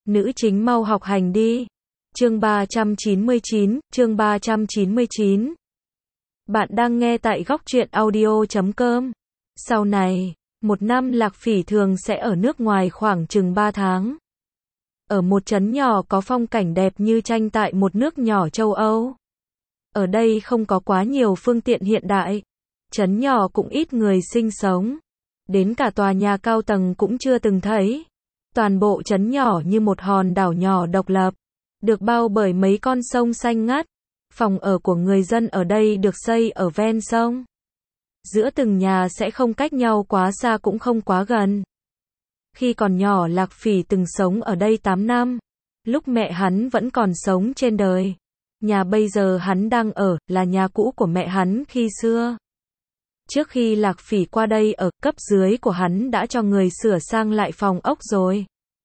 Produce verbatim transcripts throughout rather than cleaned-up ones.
Nữ chính mau học hành đi. Chương ba trăm chín mươi chín, chương ba trăm chín mươi chín. Bạn đang nghe tại góc truyện audio chấm com. Sau này, một năm Lạc Phỉ thường sẽ ở nước ngoài khoảng chừng ba tháng. Ở một trấn nhỏ có phong cảnh đẹp như tranh tại một nước nhỏ châu Âu. Ở đây không có quá nhiều phương tiện hiện đại. Trấn nhỏ cũng ít người sinh sống. Đến cả tòa nhà cao tầng cũng chưa từng thấy. Toàn bộ trấn nhỏ như một hòn đảo nhỏ độc lập, được bao bởi mấy con sông xanh ngắt. Phòng ở của người dân ở đây được xây ở ven sông. Giữa từng nhà sẽ không cách nhau quá xa cũng không quá gần. Khi còn nhỏ Lạc Phỉ từng sống ở đây tám năm. Lúc mẹ hắn vẫn còn sống trên đời. Nhà bây giờ hắn đang ở là nhà cũ của mẹ hắn khi xưa. Trước khi Lạc Phỉ qua đây ở, cấp dưới của hắn đã cho người sửa sang lại phòng ốc rồi.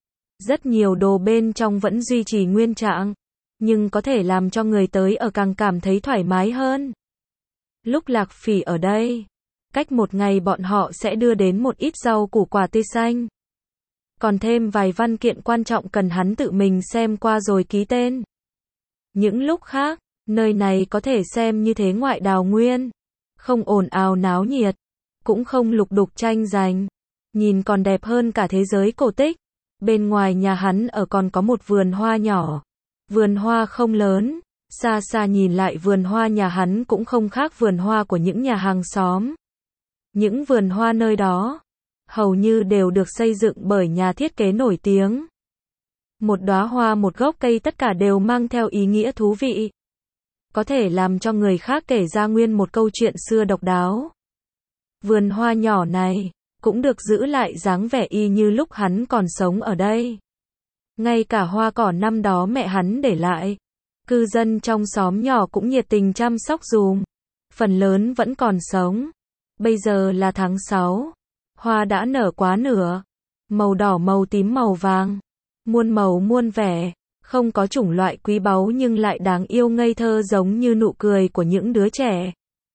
Rất nhiều đồ bên trong vẫn duy trì nguyên trạng, nhưng có thể làm cho người tới ở càng cảm thấy thoải mái hơn. Lúc Lạc Phỉ ở đây, cách một ngày bọn họ sẽ đưa đến một ít rau củ quả tươi xanh. Còn thêm vài văn kiện quan trọng cần hắn tự mình xem qua rồi ký tên. Những lúc khác, nơi này có thể xem như thế ngoại đào nguyên. Không ồn ào náo nhiệt, cũng không lục đục tranh giành, nhìn còn đẹp hơn cả thế giới cổ tích. Bên ngoài nhà hắn ở còn có một vườn hoa nhỏ. Vườn hoa không lớn, xa xa nhìn lại vườn hoa nhà hắn cũng không khác vườn hoa của những nhà hàng xóm. Những vườn hoa nơi đó, hầu như đều được xây dựng bởi nhà thiết kế nổi tiếng. Một đóa hoa một gốc cây tất cả đều mang theo ý nghĩa thú vị. Có thể làm cho người khác kể ra nguyên một câu chuyện xưa độc đáo. Vườn hoa nhỏ này cũng được giữ lại dáng vẻ y như lúc hắn còn sống ở đây. Ngay cả hoa cỏ năm đó mẹ hắn để lại, cư dân trong xóm nhỏ cũng nhiệt tình chăm sóc dùm. Phần lớn vẫn còn sống. Bây giờ là tháng sáu, hoa đã nở quá nửa, màu đỏ màu tím màu vàng, muôn màu muôn vẻ. Không có chủng loại quý báu nhưng lại đáng yêu ngây thơ giống như nụ cười của những đứa trẻ.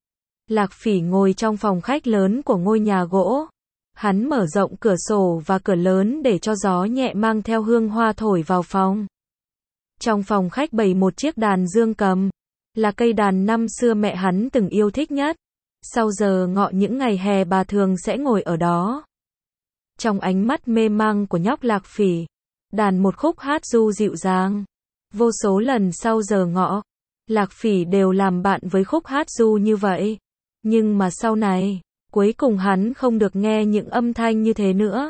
Lạc Phỉ ngồi trong phòng khách lớn của ngôi nhà gỗ. Hắn mở rộng cửa sổ và cửa lớn để cho gió nhẹ mang theo hương hoa thổi vào phòng. Trong phòng khách bày một chiếc đàn dương cầm, là cây đàn năm xưa mẹ hắn từng yêu thích nhất. Sau giờ ngọ những ngày hè bà thường sẽ ngồi ở đó. Trong ánh mắt mê mang của nhóc Lạc Phỉ, đàn một khúc hát ru dịu dàng. Vô số lần sau giờ ngọ, Lạc Phỉ đều làm bạn với khúc hát ru như vậy. Nhưng mà sau này, cuối cùng hắn không được nghe những âm thanh như thế nữa.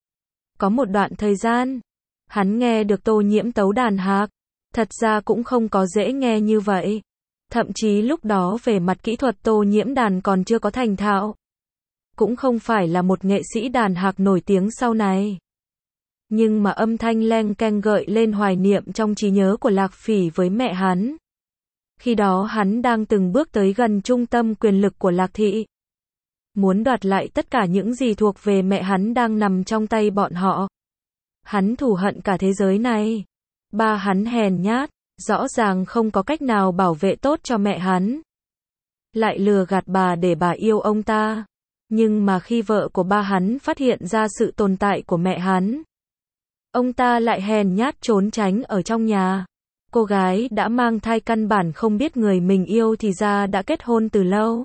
Có một đoạn thời gian, hắn nghe được Tô Nhiễm tấu đàn hạc. Thật ra cũng không có dễ nghe như vậy. Thậm chí lúc đó về mặt kỹ thuật Tô Nhiễm đàn còn chưa có thành thạo. Cũng không phải là một nghệ sĩ đàn hạc nổi tiếng sau này. Nhưng mà âm thanh leng keng gợi lên hoài niệm trong trí nhớ của Lạc Phỉ với mẹ hắn. Khi đó hắn đang từng bước tới gần trung tâm quyền lực của Lạc Thị. Muốn đoạt lại tất cả những gì thuộc về mẹ hắn đang nằm trong tay bọn họ. Hắn thù hận cả thế giới này. Ba hắn hèn nhát, rõ ràng không có cách nào bảo vệ tốt cho mẹ hắn. Lại lừa gạt bà để bà yêu ông ta. Nhưng mà khi vợ của ba hắn phát hiện ra sự tồn tại của mẹ hắn, ông ta lại hèn nhát trốn tránh ở trong nhà. Cô gái đã mang thai căn bản không biết người mình yêu thì ra đã kết hôn từ lâu.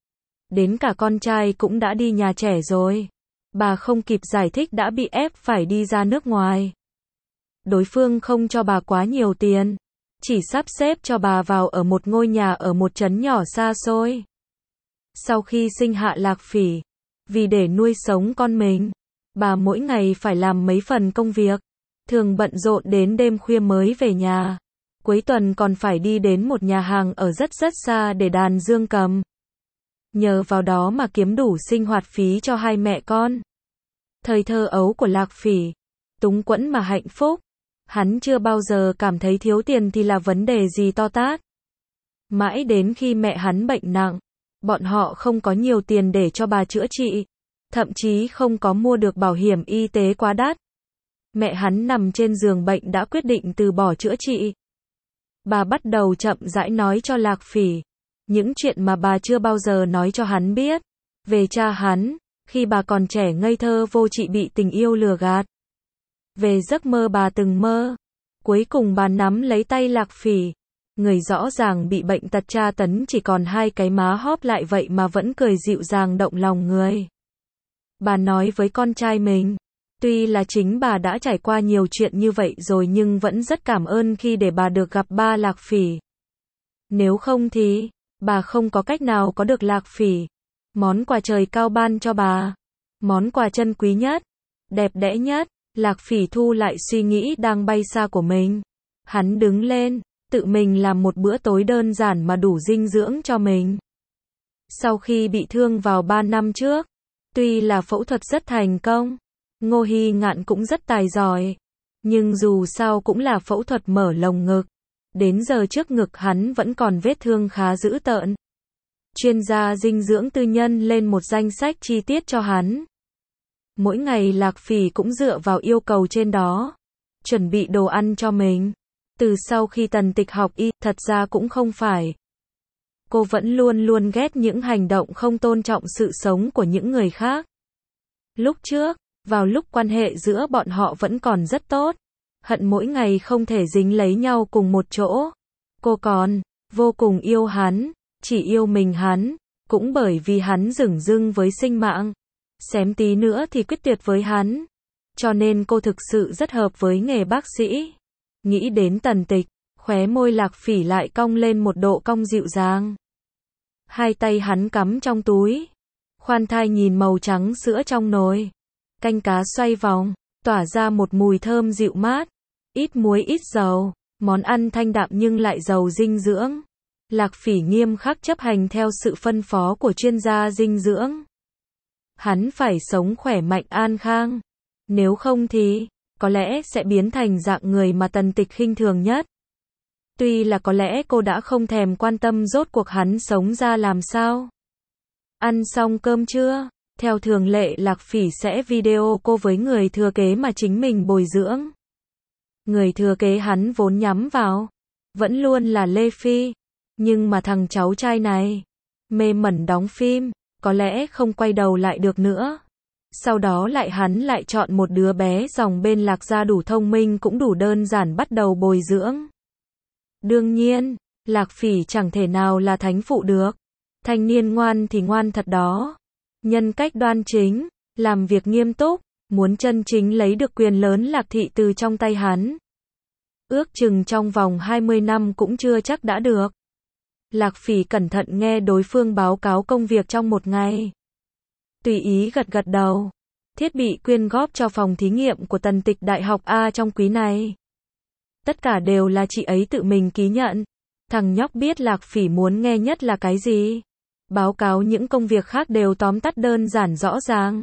Đến cả con trai cũng đã đi nhà trẻ rồi. Bà không kịp giải thích đã bị ép phải đi ra nước ngoài. Đối phương không cho bà quá nhiều tiền, chỉ sắp xếp cho bà vào ở một ngôi nhà ở một trấn nhỏ xa xôi. Sau khi sinh hạ Lạc Phỉ, vì để nuôi sống con mình, bà mỗi ngày phải làm mấy phần công việc, thường bận rộn đến đêm khuya mới về nhà. Cuối tuần còn phải đi đến một nhà hàng ở rất rất xa để đàn dương cầm. Nhờ vào đó mà kiếm đủ sinh hoạt phí cho hai mẹ con. Thời thơ ấu của Lạc Phỉ, túng quẫn mà hạnh phúc. Hắn chưa bao giờ cảm thấy thiếu tiền thì là vấn đề gì to tát. Mãi đến khi mẹ hắn bệnh nặng, bọn họ không có nhiều tiền để cho bà chữa trị. Thậm chí không có mua được bảo hiểm y tế quá đắt. Mẹ hắn nằm trên giường bệnh đã quyết định từ bỏ chữa trị. Bà bắt đầu chậm rãi nói cho Lạc Phỉ những chuyện mà bà chưa bao giờ nói cho hắn biết. Về cha hắn, khi bà còn trẻ ngây thơ vô trị bị tình yêu lừa gạt. Về giấc mơ bà từng mơ. Cuối cùng bà nắm lấy tay Lạc Phỉ. Người rõ ràng bị bệnh tật tra tấn chỉ còn hai cái má hóp lại vậy mà vẫn cười dịu dàng động lòng người. Bà nói với con trai mình. Tuy là chính bà đã trải qua nhiều chuyện như vậy rồi nhưng vẫn rất cảm ơn khi để bà được gặp ba Lạc Phỉ. Nếu không thì, bà không có cách nào có được Lạc Phỉ. Món quà trời cao ban cho bà. Món quà chân quý nhất, đẹp đẽ nhất. Lạc Phỉ thu lại suy nghĩ đang bay xa của mình. Hắn đứng lên, tự mình làm một bữa tối đơn giản mà đủ dinh dưỡng cho mình. Sau khi bị thương vào ba năm trước, tuy là phẫu thuật rất thành công, Ngô Hy Ngạn cũng rất tài giỏi, nhưng dù sao cũng là phẫu thuật mở lồng ngực. Đến giờ trước ngực hắn vẫn còn vết thương khá dữ tợn. Chuyên gia dinh dưỡng tư nhân lên một danh sách chi tiết cho hắn. Mỗi ngày Lạc Phỉ cũng dựa vào yêu cầu trên đó, chuẩn bị đồ ăn cho mình. Từ sau khi Tần Tịch học y, thật ra cũng không phải. Cô vẫn luôn luôn ghét những hành động không tôn trọng sự sống của những người khác. Lúc trước, vào lúc quan hệ giữa bọn họ vẫn còn rất tốt, hận mỗi ngày không thể dính lấy nhau cùng một chỗ. Cô còn vô cùng yêu hắn, chỉ yêu mình hắn, cũng bởi vì hắn dửng dưng với sinh mạng. Xém tí nữa thì quyết tuyệt với hắn. Cho nên cô thực sự rất hợp với nghề bác sĩ. Nghĩ đến Tần Tịch, khóe môi Lạc Phỉ lại cong lên một độ cong dịu dàng. Hai tay hắn cắm trong túi. Khoan thai nhìn màu trắng sữa trong nồi. Canh cá xoay vòng, tỏa ra một mùi thơm dịu mát. Ít muối ít dầu, món ăn thanh đạm nhưng lại giàu dinh dưỡng. Lạc Phỉ nghiêm khắc chấp hành theo sự phân phó của chuyên gia dinh dưỡng. Hắn phải sống khỏe mạnh an khang. Nếu không thì, có lẽ sẽ biến thành dạng người mà Tần Tịch khinh thường nhất. Tuy là có lẽ cô đã không thèm quan tâm rốt cuộc hắn sống ra làm sao. Ăn xong cơm chưa? Theo thường lệ Lạc Phỉ sẽ video cô với người thừa kế mà chính mình bồi dưỡng. Người thừa kế hắn vốn nhắm vào, vẫn luôn là Lê Phi. Nhưng mà thằng cháu trai này, mê mẩn đóng phim, có lẽ không quay đầu lại được nữa. Sau đó lại hắn lại chọn một đứa bé dòng bên Lạc gia đủ thông minh cũng đủ đơn giản bắt đầu bồi dưỡng. Đương nhiên, Lạc Phỉ chẳng thể nào là thánh phụ được. Thanh niên ngoan thì ngoan thật đó. Nhân cách đoan chính, làm việc nghiêm túc, muốn chân chính lấy được quyền lớn Lạc thị từ trong tay hắn. Ước chừng trong vòng hai mươi năm cũng chưa chắc đã được. Lạc Phỉ cẩn thận nghe đối phương báo cáo công việc trong một ngày. Tùy ý gật gật đầu. Thiết bị quyên góp cho phòng thí nghiệm của Tần Tịch Đại học A trong quý này. Tất cả đều là chị ấy tự mình ký nhận. Thằng nhóc biết Lạc Phỉ muốn nghe nhất là cái gì. Báo cáo những công việc khác đều tóm tắt đơn giản rõ ràng.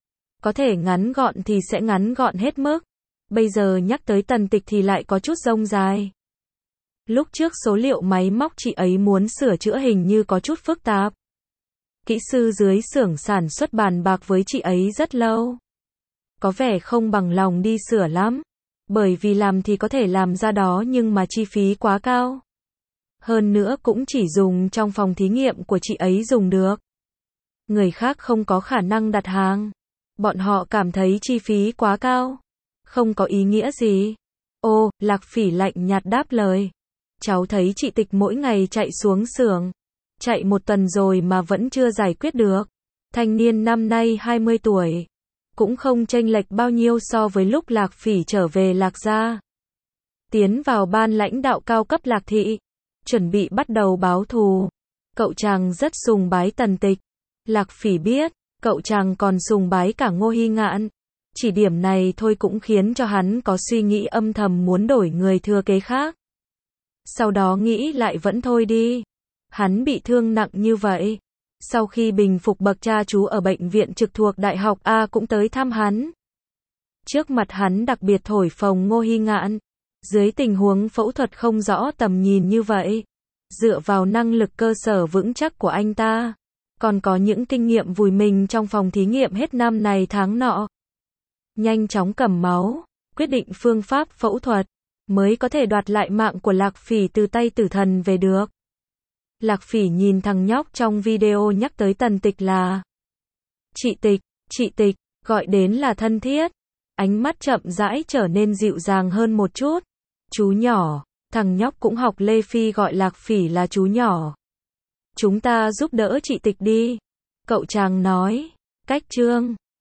Có thể ngắn gọn thì sẽ ngắn gọn hết mức. Bây giờ nhắc tới Tần Tịch thì lại có chút rông dài. Lúc trước số liệu máy móc chị ấy muốn sửa chữa hình như có chút phức tạp. Kỹ sư dưới xưởng sản xuất bàn bạc với chị ấy rất lâu. Có vẻ không bằng lòng đi sửa lắm. Bởi vì làm thì có thể làm ra đó nhưng mà chi phí quá cao. Hơn nữa cũng chỉ dùng trong phòng thí nghiệm của chị ấy dùng được. Người khác không có khả năng đặt hàng. Bọn họ cảm thấy chi phí quá cao. Không có ý nghĩa gì. Ô, Lạc Phỉ lạnh nhạt đáp lời. Cháu thấy chị Tịch mỗi ngày chạy xuống xưởng. Chạy một tuần rồi mà vẫn chưa giải quyết được. Thanh niên năm nay hai mươi tuổi. Cũng không chênh lệch bao nhiêu so với lúc Lạc Phỉ trở về Lạc gia. Tiến vào ban lãnh đạo cao cấp Lạc thị. Chuẩn bị bắt đầu báo thù. Cậu chàng rất sùng bái Tần Tịch. Lạc Phỉ biết, cậu chàng còn sùng bái cả Ngô Hy Ngạn. Chỉ điểm này thôi cũng khiến cho hắn có suy nghĩ âm thầm muốn đổi người thừa kế khác. Sau đó nghĩ lại vẫn thôi đi. Hắn bị thương nặng như vậy. Sau khi bình phục bậc cha chú ở bệnh viện trực thuộc Đại học A cũng tới thăm hắn. Trước mặt hắn đặc biệt thổi phồng Ngô Hy Ngạn. Dưới tình huống phẫu thuật không rõ tầm nhìn như vậy, dựa vào năng lực cơ sở vững chắc của anh ta, còn có những kinh nghiệm vùi mình trong phòng thí nghiệm hết năm này tháng nọ. Nhanh chóng cầm máu, quyết định phương pháp phẫu thuật, mới có thể đoạt lại mạng của Lạc Phỉ từ tay tử thần về được. Lạc Phỉ nhìn thằng nhóc trong video nhắc tới Tần Tịch là chị Tịch, chị Tịch, gọi đến là thân thiết. Ánh mắt chậm rãi trở nên dịu dàng hơn một chút. Chú nhỏ, thằng nhóc cũng học Lê Phi gọi Lạc Phỉ là chú nhỏ. Chúng ta giúp đỡ chị Tịch đi. Cậu chàng nói. Cách Trương.